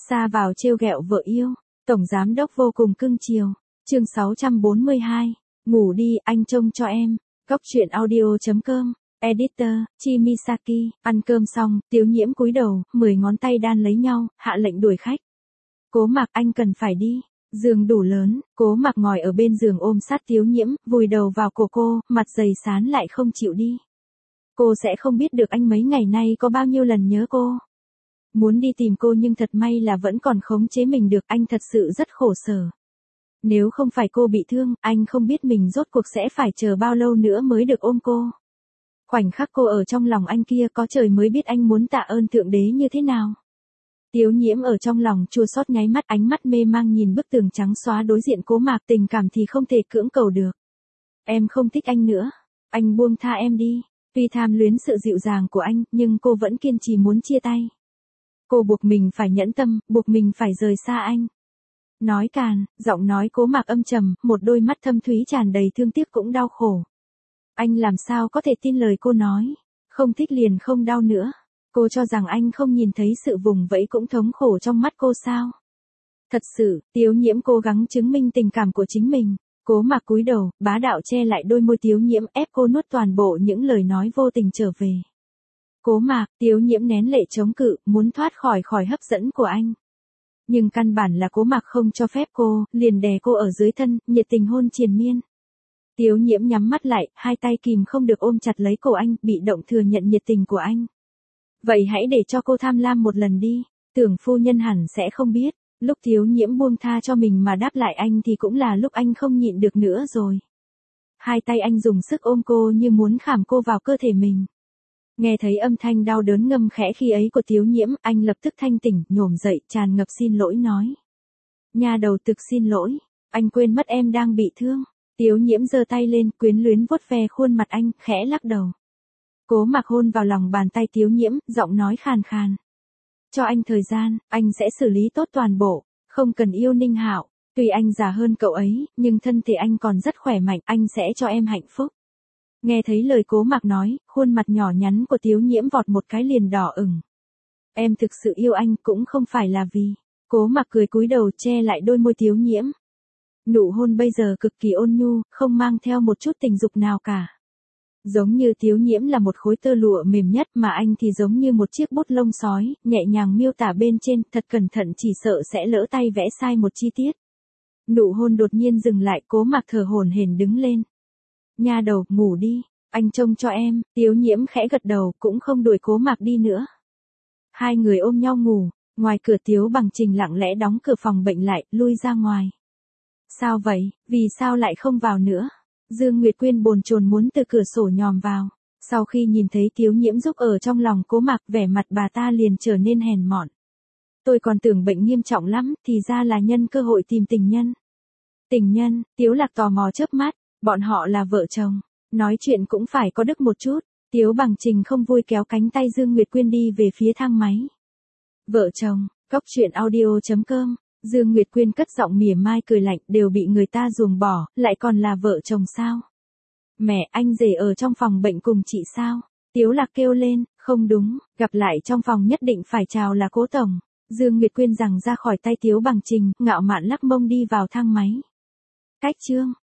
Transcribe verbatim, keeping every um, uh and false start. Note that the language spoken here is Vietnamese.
Xa vào trêu ghẹo vợ yêu, tổng giám đốc vô cùng cưng chiều. Chương sáu trăm bốn mươi hai, ngủ đi, anh trông cho em. Góc truyện audio chấm com. Editor, Chimisaki. Ăn cơm xong, Tiếu Nhiễm cúi đầu, mười ngón tay đan lấy nhau, hạ lệnh đuổi khách. Cố Mạc, anh cần phải đi. Giường đủ lớn, Cố Mạc ngồi ở bên giường ôm sát Tiếu Nhiễm, vùi đầu vào cổ cô, mặt dày sán lại không chịu đi. Cô sẽ không biết được anh mấy ngày nay có bao nhiêu lần nhớ cô. Muốn đi tìm cô nhưng thật may là vẫn còn khống chế mình được, anh thật sự rất khổ sở. Nếu không phải cô bị thương, anh không biết mình rốt cuộc sẽ phải chờ bao lâu nữa mới được ôm cô. Khoảnh khắc cô ở trong lòng anh kia, có trời mới biết anh muốn tạ ơn Thượng Đế như thế nào. Tiếu Nhiễm ở trong lòng chua xót nháy mắt, ánh mắt mê mang nhìn bức tường trắng xóa đối diện Cố Mạc, tình cảm thì không thể cưỡng cầu được. Em không thích anh nữa, anh buông tha em đi. Tuy tham luyến sự dịu dàng của anh, nhưng cô vẫn kiên trì muốn chia tay. Cô buộc mình phải nhẫn tâm, buộc mình phải rời xa anh. Nói càn, giọng nói Cố Mạc âm trầm, một đôi mắt thâm thúy tràn đầy thương tiếc cũng đau khổ. Anh làm sao có thể tin lời cô nói, không thích liền không đau nữa. Cô cho rằng anh không nhìn thấy sự vùng vẫy cũng thống khổ trong mắt cô sao? Thật sự, Tiếu Nhiễm cố gắng chứng minh tình cảm của chính mình. Cố Mạc cúi đầu, bá đạo che lại đôi môi Tiếu Nhiễm, ép cô nuốt toàn bộ những lời nói vô tình trở về. Cố Mạc, Tiếu Nhiễm nén lệ chống cự, muốn thoát khỏi khỏi hấp dẫn của anh. Nhưng căn bản là Cố Mạc không cho phép cô, liền đè cô ở dưới thân, nhiệt tình hôn triền miên. Tiếu Nhiễm nhắm mắt lại, hai tay kìm không được ôm chặt lấy cổ anh, bị động thừa nhận nhiệt tình của anh. Vậy hãy để cho cô tham lam một lần đi, tưởng phu nhân hẳn sẽ không biết. Lúc Tiếu Nhiễm buông tha cho mình mà đáp lại anh thì cũng là lúc anh không nhịn được nữa rồi. Hai tay anh dùng sức ôm cô như muốn khảm cô vào cơ thể mình. Nghe thấy âm thanh đau đớn ngâm khẽ khi ấy của Tiếu Nhiễm, anh lập tức thanh tỉnh, nhổm dậy, tràn ngập xin lỗi nói. Nha đầu, thực xin lỗi, anh quên mất em đang bị thương. Tiếu Nhiễm giơ tay lên, quyến luyến vuốt ve khuôn mặt anh, khẽ lắc đầu. Cố Mạc hôn vào lòng bàn tay Tiếu Nhiễm, giọng nói khàn khàn. Cho anh thời gian, anh sẽ xử lý tốt toàn bộ, không cần yêu Ninh Hạo. Tuy anh già hơn cậu ấy, nhưng thân thể anh còn rất khỏe mạnh, anh sẽ cho em hạnh phúc. Nghe thấy lời Cố Mạc nói, khuôn mặt nhỏ nhắn của Tiếu Nhiễm vọt một cái liền đỏ ửng. Em thực sự yêu anh cũng không phải là vì. Cố Mạc cười cúi đầu che lại đôi môi Tiếu Nhiễm. Nụ hôn bây giờ cực kỳ ôn nhu, không mang theo một chút tình dục nào cả. Giống như Tiếu Nhiễm là một khối tơ lụa mềm nhất mà anh thì giống như một chiếc bút lông sói, nhẹ nhàng miêu tả bên trên, thật cẩn thận chỉ sợ sẽ lỡ tay vẽ sai một chi tiết. Nụ hôn đột nhiên dừng lại, Cố Mạc thở hổn hển đứng lên. Nha đầu, ngủ đi, anh trông cho em. Tiếu Nhiễm khẽ gật đầu, cũng không đuổi Cố Mạc đi nữa. Hai người ôm nhau ngủ, ngoài cửa Tiếu Bằng Trình lặng lẽ đóng cửa phòng bệnh lại, lui ra ngoài. Sao vậy, vì sao lại không vào nữa? Dương Nguyệt Quyên bồn chồn muốn từ cửa sổ nhòm vào. Sau khi nhìn thấy Tiếu Nhiễm giúp ở trong lòng Cố Mạc, vẻ mặt bà ta liền trở nên hèn mọn. Tôi còn tưởng bệnh nghiêm trọng lắm, thì ra là nhân cơ hội tìm tình nhân. Tình nhân? Tiếu Lạc tò mò chớp mắt, bọn họ là vợ chồng. Nói chuyện cũng phải có đức một chút. Tiếu Bằng Trình không vui kéo cánh tay Dương Nguyệt Quyên đi về phía thang máy. Vợ chồng, góc truyện audio chấm com. Dương Nguyệt Quyên cất giọng mỉa mai cười lạnh, đều bị người ta ruồng bỏ, lại còn là vợ chồng sao? Mẹ, anh rể ở trong phòng bệnh cùng chị sao? Tiếu Lạc kêu lên, không đúng, gặp lại trong phòng nhất định phải chào là Cố tổng. Dương Nguyệt Quyên giằng ra khỏi tay Tiếu Bằng Trình, ngạo mạn lắc mông đi vào thang máy. Cách chương.